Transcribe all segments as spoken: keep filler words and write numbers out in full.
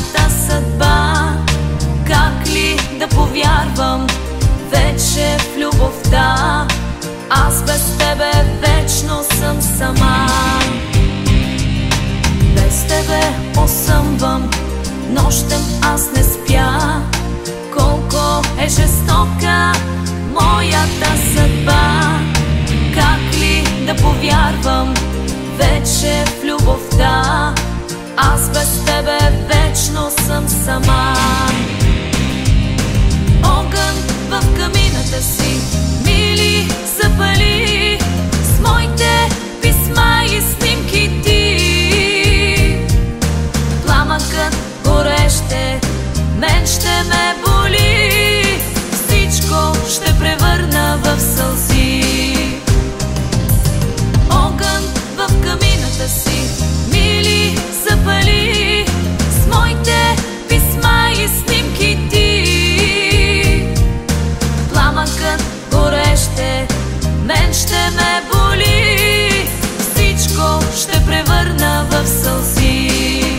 моята съдба. Как ли да повярвам вече в любовта? Аз без тебе вечно съм сама. Без тебе осъмвам, нощем аз не спя. Колко е жестока моята съдба. Как ли да повярвам вече в любовта? Аз без тебе вечно съм сама. Огън в камината си, мили, запали с моите писма и снимки ти. Пламъкът гореще мен ще ме боли, всичко ще превърна в сълзи. Огън в камината си, мили, запали с моите писма и снимки ти. Пламъкът гореще мен ще ме боли, всичко ще превърна в сълзи.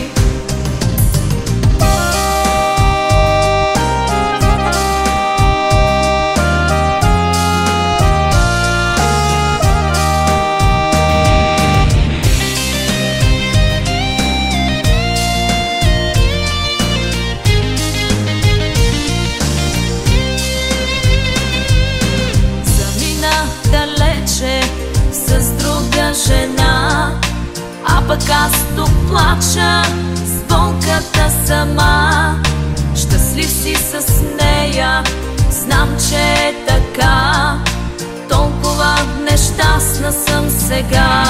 С друга жена, а пък аз тук плача с болката сама. Щастлив си с нея, знам, че е така. Толкова нещастна съм сега.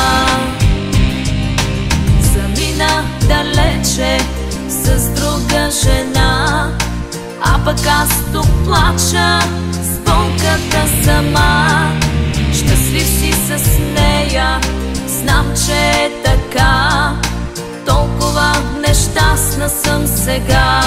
Замина далече с друга жена, а пък аз тук плача с болката сама. Щастлив си с нея, знам, че е така. Толкова нещастна съм сега.